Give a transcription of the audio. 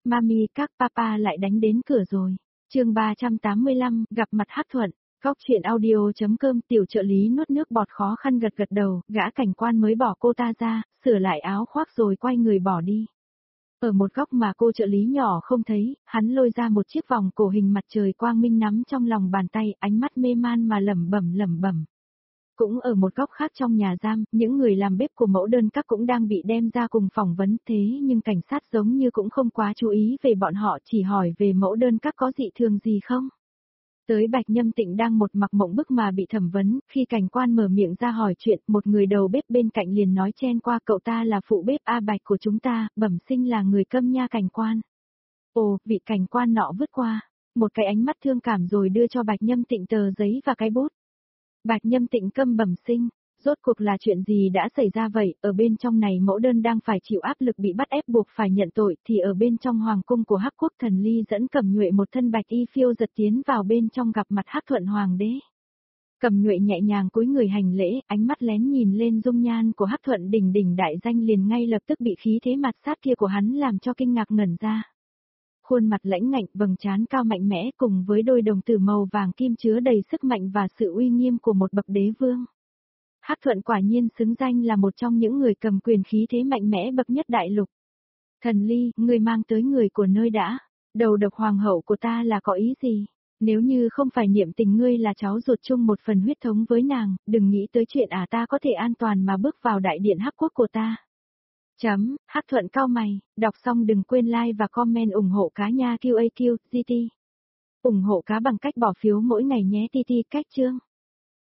Mami các papa lại đánh đến cửa rồi. Chương 385, gặp mặt Hắc Thuận. Góc truyện audio.com. Tiểu trợ lý nuốt nước bọt khó khăn gật đầu, gã cảnh quan mới bỏ cô ta ra, sửa lại áo khoác rồi quay người bỏ đi. Ở một góc mà cô trợ lý nhỏ không thấy, hắn lôi ra một chiếc vòng cổ hình mặt trời quang minh nắm trong lòng bàn tay, ánh mắt mê man mà lẩm bẩm. Cũng ở một góc khác trong nhà giam, những người làm bếp của mẫu đơn các cũng đang bị đem ra cùng phỏng vấn, thế nhưng cảnh sát giống như cũng không quá chú ý về bọn họ, chỉ hỏi về mẫu đơn các có dị thường gì không. Tới Bạch Nhâm Tịnh đang một mặt mộng bức mà bị thẩm vấn, khi cảnh quan mở miệng ra hỏi chuyện, một người đầu bếp bên cạnh liền nói chen qua, cậu ta là phụ bếp A Bạch của chúng ta, bẩm sinh là người Câm nha cảnh quan. Ồ, vị cảnh quan nọ vứt qua một cái ánh mắt thương cảm rồi đưa cho Bạch Nhâm Tịnh tờ giấy và cái bút. Bạch Nhâm Tịnh câm bẩm sinh, rốt cuộc là chuyện gì đã xảy ra vậy, ở bên trong này mẫu đơn đang phải chịu áp lực bị bắt ép buộc phải nhận tội, thì ở bên trong hoàng cung của Hắc Quốc Thần Ly dẫn Cẩm Nhuệ một thân bạch y phiêu giật tiến vào bên trong gặp mặt Hắc Thuận hoàng đế. Cẩm Nhuệ nhẹ nhàng cúi người hành lễ, ánh mắt lén nhìn lên dung nhan của Hắc Thuận đỉnh đỉnh đại danh liền ngay lập tức bị khí thế mặt sát kia của hắn làm cho kinh ngạc ngẩn ra. Khuôn mặt lãnh ngạnh, vầng trán cao mạnh mẽ cùng với đôi đồng tử màu vàng kim chứa đầy sức mạnh và sự uy nghiêm của một bậc đế vương. Hắc Thuận quả nhiên xứng danh là một trong những người cầm quyền khí thế mạnh mẽ bậc nhất đại lục. Thần Ly, ngươi mang tới người của nơi đã, đầu độc hoàng hậu của ta là có ý gì? Nếu như không phải niệm tình ngươi là cháu ruột chung một phần huyết thống với nàng, đừng nghĩ tới chuyện ta có thể an toàn mà bước vào đại điện Hắc Quốc của ta. Hắc Thuận cau mày, đọc xong đừng quên like và comment ủng hộ cá nha QAQ, GT. Ủng hộ cá bằng cách bỏ phiếu mỗi ngày nhé TT cách chương.